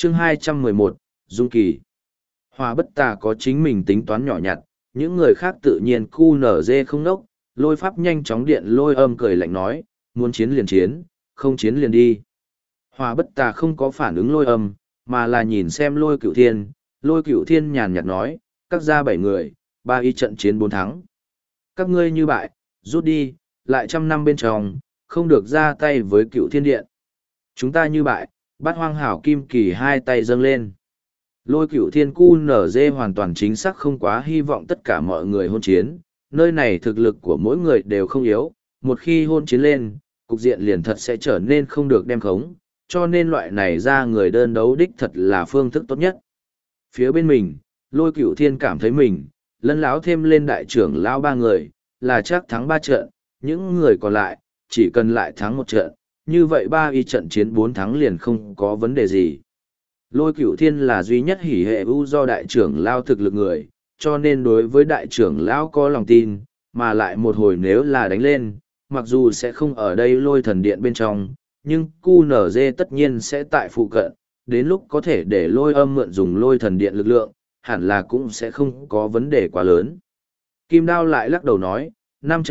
Chương 211, Dung Kỳ. Hoa Bất Tà có chính mình tính toán nhỏ nhặt, những người khác tự nhiên cu nở dê không nốc, Lôi Pháp nhanh chóng điện Lôi Âm cười lạnh nói, muốn chiến liền chiến, không chiến liền đi. Hoa Bất Tà không có phản ứng Lôi Âm, mà là nhìn xem Lôi Cửu Thiên, Lôi Cửu Thiên nhàn nhạt nói, các gia 7 người, 3 y trận chiến 4 thắng. Các ngươi như bại, rút đi, lại 100 năm bên trong, không được ra tay với Cửu Thiên Điện. Chúng ta như bại, Bát Hoang Hảo Kim Kỳ hai tay dâng lên. Lôi Cửu Thiên cu nở dê hoàn toàn chính xác không quá hy vọng tất cả mọi người hôn chiến, nơi này thực lực của mỗi người đều không yếu, một khi hôn chiến lên, cục diện liền thật sẽ trở nên không được đem khống, cho nên loại này ra người đơn đấu đích thật là phương thức tốt nhất. Phía bên mình, Lôi Cửu Thiên cảm thấy mình, lân láo thêm lên đại trưởng lão 3 người, là chắc thắng 3 trận, những người còn lại, chỉ cần lại thắng 1 trận, như vậy 3 y trận chiến 4 thắng liền không có vấn đề gì. Lôi Cửu Thiên là duy nhất hỉ hệ ưu do đại trưởng lão thực lực người, cho nên đối với đại trưởng lão có lòng tin, mà lại một hồi nếu là đánh lên, mặc dù sẽ không ở đây Lôi Thần Điện bên trong, nhưng QNZ tất nhiên sẽ tại phụ cận, đến lúc có thể để Lôi Âm mượn dùng Lôi Thần Điện lực lượng, hẳn là cũng sẽ không có vấn đề quá lớn. Kim Đao lại lắc đầu nói, 5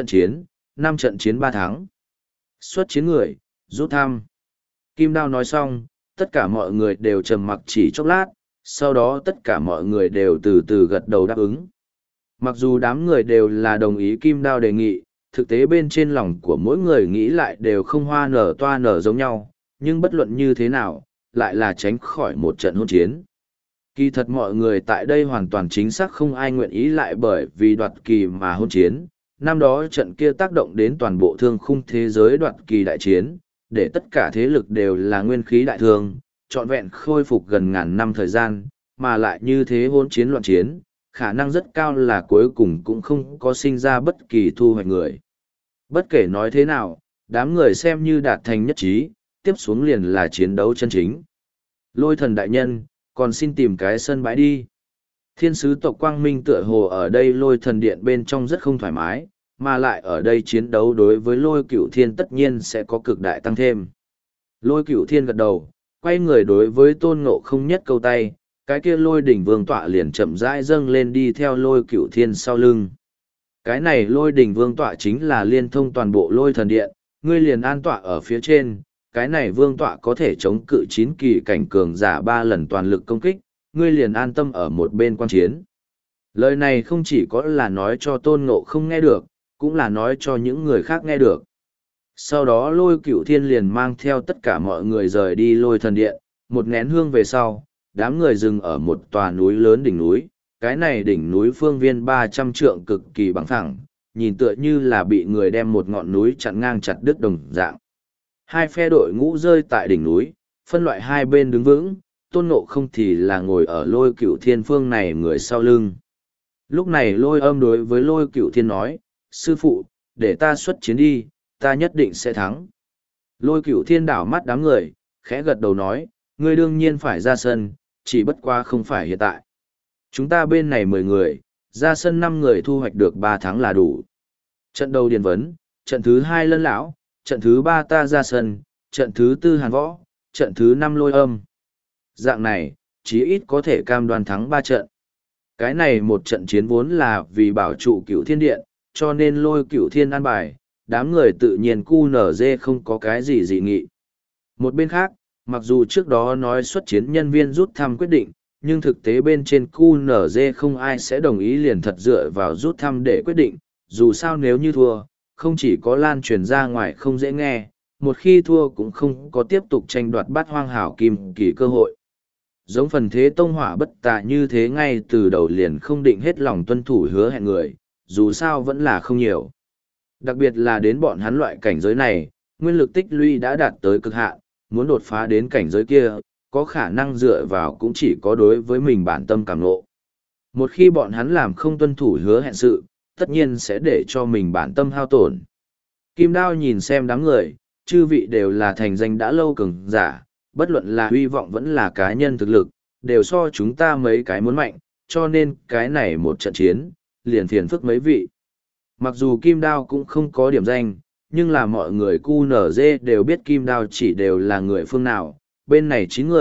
trận chiến 3 thắng. Xuất chiến người, rút thăm. Kim Đao nói xong, tất cả mọi người đều trầm mặc chỉ chốc lát, sau đó tất cả mọi người đều từ từ gật đầu đáp ứng. Mặc dù đám người đều là đồng ý Kim Đao đề nghị, thực tế bên trên lòng của mỗi người nghĩ lại đều không hoa nở toa nở giống nhau, nhưng bất luận như thế nào, lại là tránh khỏi một trận hôn chiến. Kỳ thật mọi người tại đây hoàn toàn chính xác không ai nguyện ý lại bởi vì đoạt kỳ mà hôn chiến. Năm đó trận kia tác động đến toàn bộ thương khung thế giới đoạt kỳ đại chiến, để tất cả thế lực đều là nguyên khí đại thương, trọn vẹn khôi phục gần ngàn năm thời gian, mà lại như thế hôn chiến loạn chiến, khả năng rất cao là cuối cùng cũng không có sinh ra bất kỳ thu hoạch người. Bất kể nói thế nào, đám người xem như đạt thành nhất trí, tiếp xuống liền là chiến đấu chân chính. Lôi Thần đại nhân, còn xin tìm cái sân bãi đi. Thiên sứ tộc Quang Minh tựa hồ ở đây Lôi Thần điện bên trong rất không thoải mái, mà lại ở đây chiến đấu đối với Lôi Cửu Thiên tất nhiên sẽ có cực đại tăng thêm. Lôi Cửu Thiên gật đầu, quay người đối với Tôn Ngộ Không nhất câu tay, cái kia Lôi đỉnh vương tọa liền chậm rãi dâng lên đi theo Lôi Cửu Thiên sau lưng. Cái này Lôi đỉnh vương tọa chính là liên thông toàn bộ Lôi Thần điện, ngươi liền an tọa ở phía trên. Cái này vương tọa có thể chống cự 9 kỳ cảnh cường giả 3 lần toàn lực công kích, ngươi liền an tâm ở một bên quan chiến. Lời này không chỉ có là nói cho Tôn Ngộ Không nghe được, cũng là nói cho những người khác nghe được. Sau đó Lôi Cửu Thiên liền mang theo tất cả mọi người rời đi Lôi Thần điện, một nén hương về sau, đám người dừng ở một tòa núi lớn đỉnh núi, cái này đỉnh núi phương viên 300 trượng cực kỳ bằng phẳng, nhìn tựa như là bị người đem một ngọn núi chặn ngang chặt đứt đồng dạng. Hai phe đội ngũ rơi tại đỉnh núi, phân loại hai bên đứng vững, Tôn Ngộ Không thì là ngồi ở Lôi Cửu Thiên phương này người sau lưng. Lúc này Lôi Âm đối với Lôi Cửu Thiên nói, sư phụ, để ta xuất chiến đi, ta nhất định sẽ thắng. Lôi Cửu Thiên đảo mắt đám người, khẽ gật đầu nói, ngươi đương nhiên phải ra sân, chỉ bất quá không phải hiện tại. Chúng ta bên này 10 người, ra sân 5 người thu hoạch được 3 thắng là đủ. Trận đầu điền vấn, trận thứ 2 Lân lão, trận thứ 3 ta ra sân, trận thứ 4 Hàn Võ, trận thứ 5 Lôi Âm. Dạng này, chí ít có thể cam đoan thắng 3 trận. Cái này một trận chiến vốn là vì bảo trụ Cửu Thiên Điện, cho nên Lôi Cửu Thiên an bài, đám người tự nhiên QNZ không có cái gì dị nghị. Một bên khác, mặc dù trước đó nói xuất chiến nhân viên rút thăm quyết định, nhưng thực tế bên trên QNZ không ai sẽ đồng ý liền thật dựa vào rút thăm để quyết định, dù sao nếu như thua, không chỉ có lan truyền ra ngoài không dễ nghe, một khi thua cũng không có tiếp tục tranh đoạt Bát Hoang Hảo Kim Kỳ cơ hội. Giống Phần Thế Tông Hỏa Bất Tà như thế ngay từ đầu liền không định hết lòng tuân thủ hứa hẹn người, dù sao vẫn là không nhiều. Đặc biệt là đến bọn hắn loại cảnh giới này, nguyên lực tích lũy đã đạt tới cực hạn, muốn đột phá đến cảnh giới kia, có khả năng dựa vào cũng chỉ có đối với mình bản tâm cảm ngộ. Một khi bọn hắn làm không tuân thủ hứa hẹn sự, tất nhiên sẽ để cho mình bản tâm hao tổn. Kim Đao nhìn xem đám người, chư vị đều là thành danh đã lâu cường giả, bất luận là hy vọng vẫn là cá nhân thực lực, đều so chúng ta mấy cái muốn mạnh, cho nên cái này một trận chiến, liền phiền phức mấy vị. Mặc dù Kim Đao cũng không có điểm danh, nhưng là mọi người QNZ đều biết Kim Đao chỉ đều là người phương nào, bên này 9 người,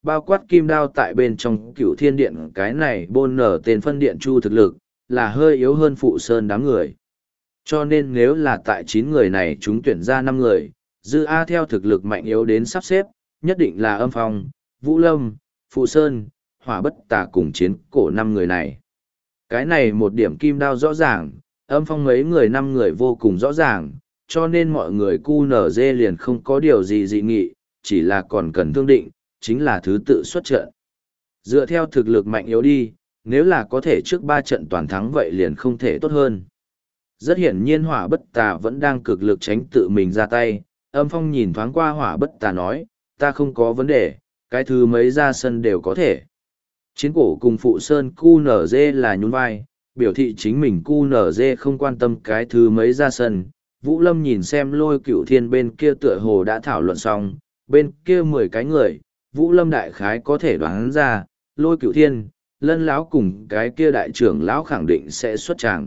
bao quát kim đao tại bên trong Cửu Thiên Điện, cái này bôn nở tên phân điện chu thực lực, là hơi yếu hơn Phụ Sơn đám người. Cho nên nếu là tại 9 người này chúng tuyển ra 5 người, Dư A theo thực lực mạnh yếu đến sắp xếp, nhất định là Âm Phong, Vũ Lâm, Phụ Sơn, Hỏa Bất Tà cùng Chiến Cổ 5 người này. Cái này một điểm kim đao rõ ràng, Âm Phong mấy người 5 người vô cùng rõ ràng, cho nên mọi người QNZ liền không có điều gì dị nghị, chỉ là còn cần thương định, chính là thứ tự xuất trận. Dựa theo thực lực mạnh yếu đi, nếu là có thể trước 3 trận toàn thắng vậy liền không thể tốt hơn. Rất hiển nhiên Hỏa Bất Tà vẫn đang cực lực tránh tự mình ra tay, Âm Phong nhìn thoáng qua Hỏa Bất Tà nói, ta không có vấn đề, cái thứ mấy ra sân đều có thể. Chiến Cổ cùng Phụ Sơn QNZ là nhún vai, biểu thị chính mình QNZ không quan tâm cái thứ mấy ra sân. Vũ Lâm nhìn xem Lôi Cửu Thiên bên kia tựa hồ đã thảo luận xong, bên kia 10 cái người, Vũ Lâm đại khái có thể đoán ra, Lôi Cửu Thiên, Lân lão cùng cái kia đại trưởng lão khẳng định sẽ xuất tràng.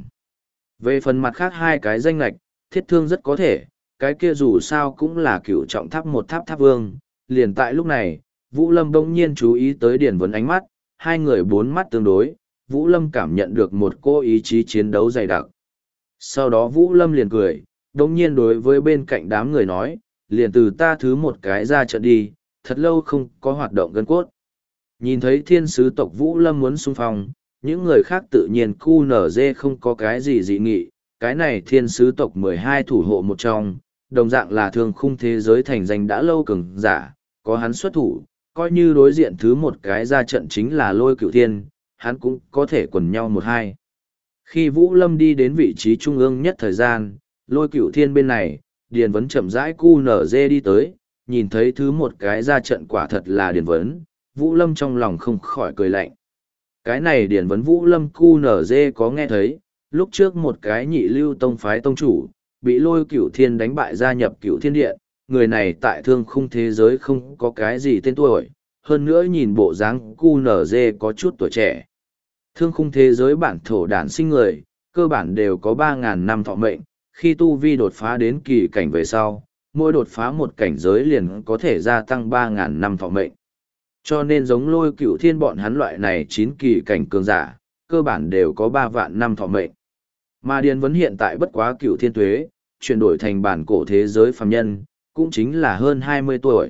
Về phần mặt khác 2 cái danh lạch, Thiết Thương rất có thể, cái kia dù sao cũng là cửu trọng tháp một tháp tháp vương. Liền tại lúc này, Vũ Lâm bỗng nhiên chú ý tới Điền Vấn ánh mắt, 2 người 4 mắt tương đối, Vũ Lâm cảm nhận được một cô ý chí chiến đấu dày đặc. Sau đó Vũ Lâm liền cười, bỗng nhiên đối với bên cạnh đám người nói, liền từ ta thứ một cái ra trận đi, thật lâu không có hoạt động gân cốt. Nhìn thấy thiên sứ tộc Vũ Lâm muốn xung phong, những người khác tự nhiên QNZ không có cái gì dị nghị, cái này thiên sứ tộc 12 thủ hộ một trong, đồng dạng là thương khung thế giới thành danh đã lâu cường giả, có hắn xuất thủ, coi như đối diện thứ một cái ra trận chính là Lôi Cửu Thiên, hắn cũng có thể quần nhau 1-2. Khi Vũ Lâm đi đến vị trí trung ương nhất thời gian, Lôi Cửu Thiên bên này, Điền Vấn chậm rãi QNZ đi tới, nhìn thấy thứ một cái ra trận quả thật là Điền Vấn, Vũ Lâm trong lòng không khỏi cười lạnh. Cái này Điền Vấn Vũ Lâm QNZ có nghe thấy, lúc trước một cái nhị lưu tông phái tông chủ, bị Lôi Cửu Thiên đánh bại gia nhập Cửu Thiên Điện, người này tại thương khung thế giới không có cái gì tên tuổi, hơn nữa nhìn bộ dáng QNZ có chút tuổi trẻ. Thương khung thế giới bản thổ đản sinh người, cơ bản đều có 3.000 năm thọ mệnh, khi tu vi đột phá đến kỳ cảnh về sau, mỗi đột phá một cảnh giới liền có thể gia tăng 3.000 năm thọ mệnh. Cho nên giống Lôi Cửu Thiên bọn hắn loại này 9 kỳ cảnh cường giả, cơ bản đều có 3 vạn năm thọ mệnh. Mà Điền Vấn hiện tại bất quá Cửu Thiên tuế, chuyển đổi thành bản cổ thế giới phàm nhân, cũng chính là hơn 20 tuổi.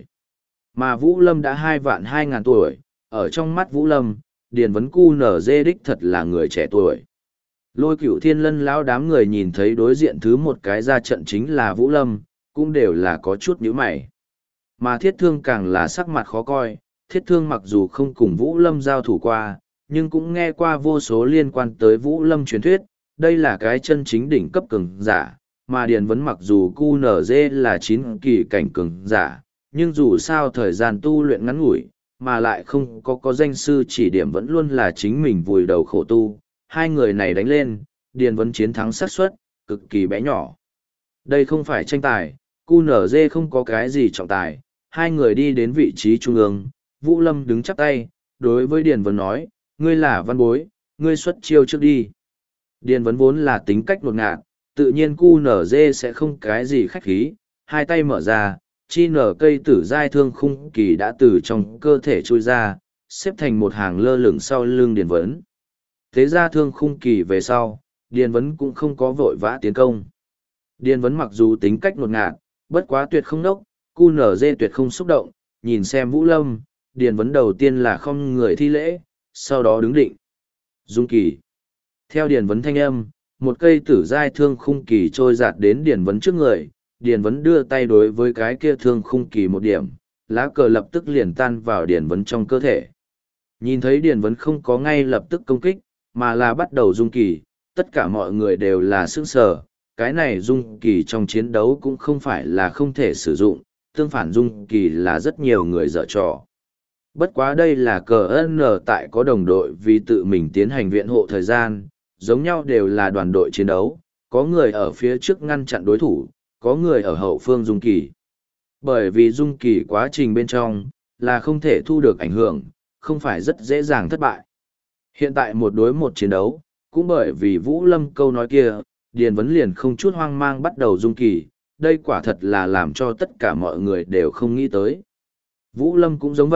Mà Vũ Lâm đã 2 vạn 2.000 tuổi, ở trong mắt Vũ Lâm, Điền Vấn QNZ đích thật là người trẻ tuổi. Lôi Cửu Thiên Lân lão đám người nhìn thấy đối diện thứ một cái ra trận chính là Vũ Lâm, cũng đều là có chút nhíu mày. Mà Thiết Thương càng là sắc mặt khó coi, Thiết Thương mặc dù không cùng Vũ Lâm giao thủ qua, nhưng cũng nghe qua vô số liên quan tới Vũ Lâm truyền thuyết, đây là cái chân chính đỉnh cấp cường giả, mà Điền Vấn mặc dù QNZ là 9 kỳ cảnh cường giả, nhưng dù sao thời gian tu luyện ngắn ngủi, mà lại không có danh sư chỉ điểm vẫn luôn là chính mình vùi đầu khổ tu, 2 người này đánh lên, Điền Vấn chiến thắng xác suất cực kỳ bé nhỏ. Đây không phải tranh tài, QNZ không có cái gì trọng tài, 2 người đi đến vị trí trung ương, Vũ Lâm đứng chắp tay, đối với Điền Vấn nói, ngươi là văn bối, ngươi xuất chiêu trước đi. Điền Vấn vốn là tính cách đột ngạt, tự nhiên QNZ sẽ không cái gì khách khí, 2 tay mở ra, chi nở cây tử giai thương khung kỳ đã từ trong cơ thể trôi ra, xếp thành một hàng lơ lửng sau lưng Điền Vấn. Thế ra thương khung kỳ về sau, Điền Vấn cũng không có vội vã tiến công. Điền Vấn mặc dù tính cách ngột ngạt, bất quá tuyệt không nốc, QNZ tuyệt không xúc động, nhìn xem Vũ Lâm, Điền Vấn đầu tiên là không người thi lễ, sau đó đứng định. Dung kỳ. Theo Điền Vấn thanh âm, một cây tử giai thương khung kỳ trôi giạt đến Điền Vấn trước người, Điền Vấn đưa tay đối với cái kia thương khung kỳ một điểm, lá cờ lập tức liền tan vào Điền Vấn trong cơ thể. Nhìn thấy Điền Vấn không có ngay lập tức công kích, mà là bắt đầu dung kỳ, tất cả mọi người đều là sững sờ. Cái này dung kỳ trong chiến đấu cũng không phải là không thể sử dụng, tương phản dung kỳ là rất nhiều người dở trò. Bất quá đây là cờ N tại có đồng đội vì tự mình tiến hành viện hộ thời gian, giống nhau đều là đoàn đội chiến đấu, có người ở phía trước ngăn chặn đối thủ, có người ở hậu phương dung kỳ. Bởi vì dung kỳ quá trình bên trong, là không thể thu được ảnh hưởng, không phải rất dễ dàng thất bại. Hiện tại một đối một chiến đấu, cũng bởi vì Vũ Lâm câu nói kia, Điền Vấn liền không chút hoang mang bắt đầu dung kỳ, đây quả thật là làm cho tất cả mọi người đều không nghĩ tới. Vũ Lâm cũng giống vậy,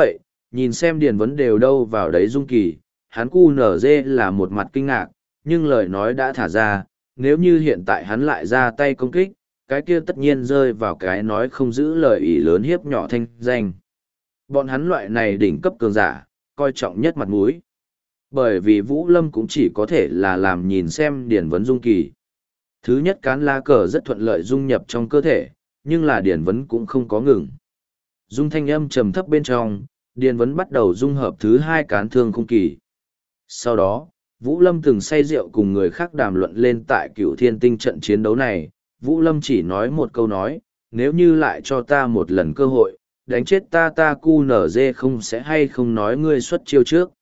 Nhìn xem Điền Vấn đều đâu vào đấy Dung Kỳ, hắn cu nở dê là một mặt kinh ngạc, nhưng lời nói đã thả ra, nếu như hiện tại hắn lại ra tay công kích, cái kia tất nhiên rơi vào cái nói không giữ lời ỷ lớn hiếp nhỏ thanh danh. Bọn hắn loại này đỉnh cấp cường giả, coi trọng nhất mặt mũi. Bởi vì Vũ Lâm cũng chỉ có thể là làm nhìn xem Điền Vấn Dung Kỳ. Thứ nhất cán lá cờ rất thuận lợi dung nhập trong cơ thể, nhưng là Điền Vấn cũng không có ngừng. Dung thanh âm trầm thấp bên trong, Điền Vấn bắt đầu dung hợp thứ hai cán thương khung kỳ. Sau đó, Vũ Lâm từng say rượu cùng người khác đàm luận lên tại Cửu Thiên Tinh trận chiến đấu này. Vũ Lâm chỉ nói một câu nói, nếu như lại cho ta một lần cơ hội, đánh chết ta cu nở dê không sẽ hay không nói ngươi xuất chiêu trước.